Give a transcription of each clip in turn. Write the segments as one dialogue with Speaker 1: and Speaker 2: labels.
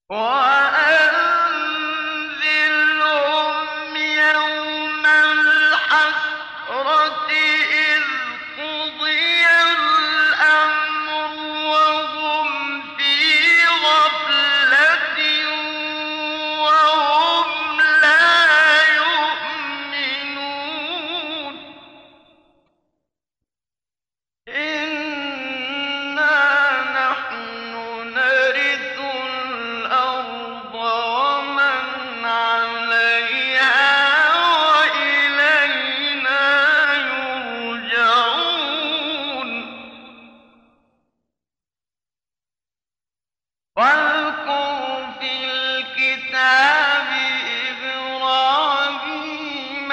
Speaker 1: وأنذرهم يوم الحسرة إذ قضي الأمر وهم في غفلة وهم لا يؤمنون إنا نحن نرث الأرض ومن عليها وإلينا يرجعون واذكر في الكتاب إبراهيم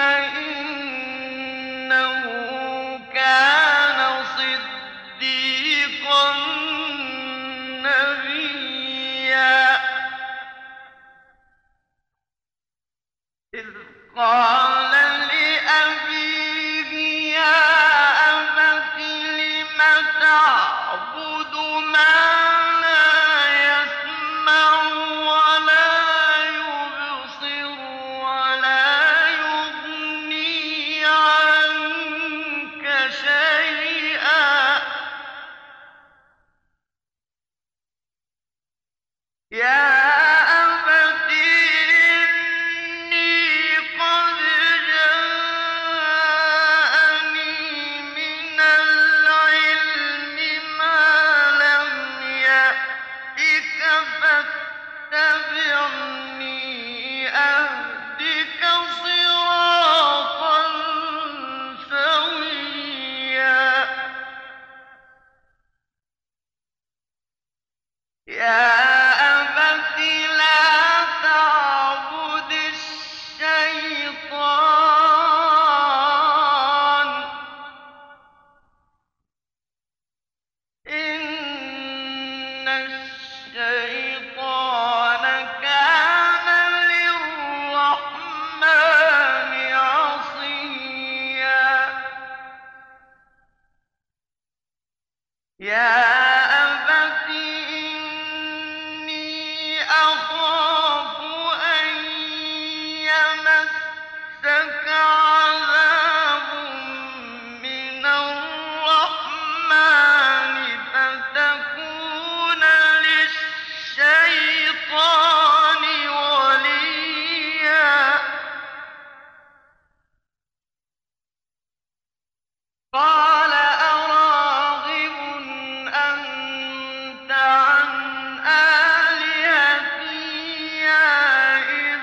Speaker 1: إنه كان صديقا نبيا إذ قال لأبيه يا أبت لم تعبد ما لا يسمع ولا يبصر ولا يغني عنك شيئا يا أبت إني قد جاءني من العلم ما لم يأتك فاتبعني أهدك صراطا سويا يا أبت لا تعبد الشيطان إن الشيطان كان للرحمن عصيا يا أبت إني أخاف أن يمسك عذاب من الرحمن فتكون للشيطان وليا قال أراغب أنت عن آلهتي يا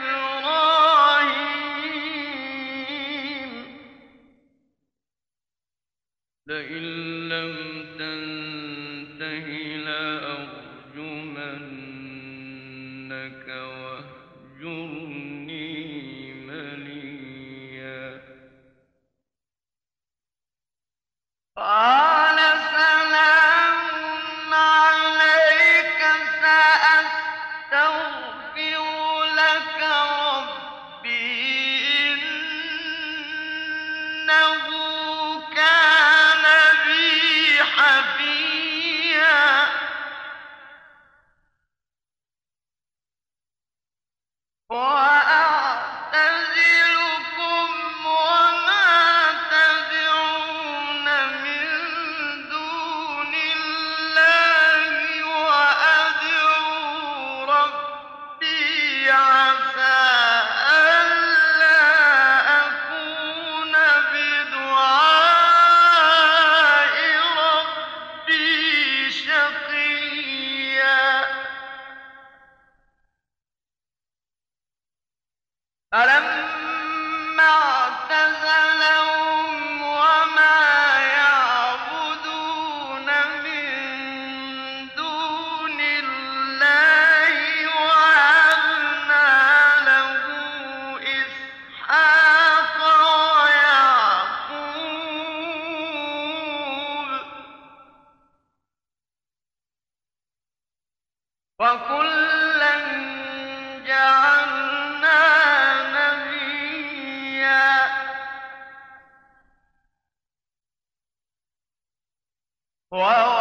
Speaker 1: إبراهيم لئن لم تنته لأرجمنك واهجرني مليا قال سلام عليك سأستغفر لك ربي إنه كان بي حفيا وأعتزلكم وما تدعون من دون الله وأدعو ربي عسى ألا أكون بدعاء ربي شقيا فلما اعتزلهم وما يعبدون من دون الله وهبنا له إسحاق ويعقوب وكلا جعلنا نبيا وَوَصَّيْنَا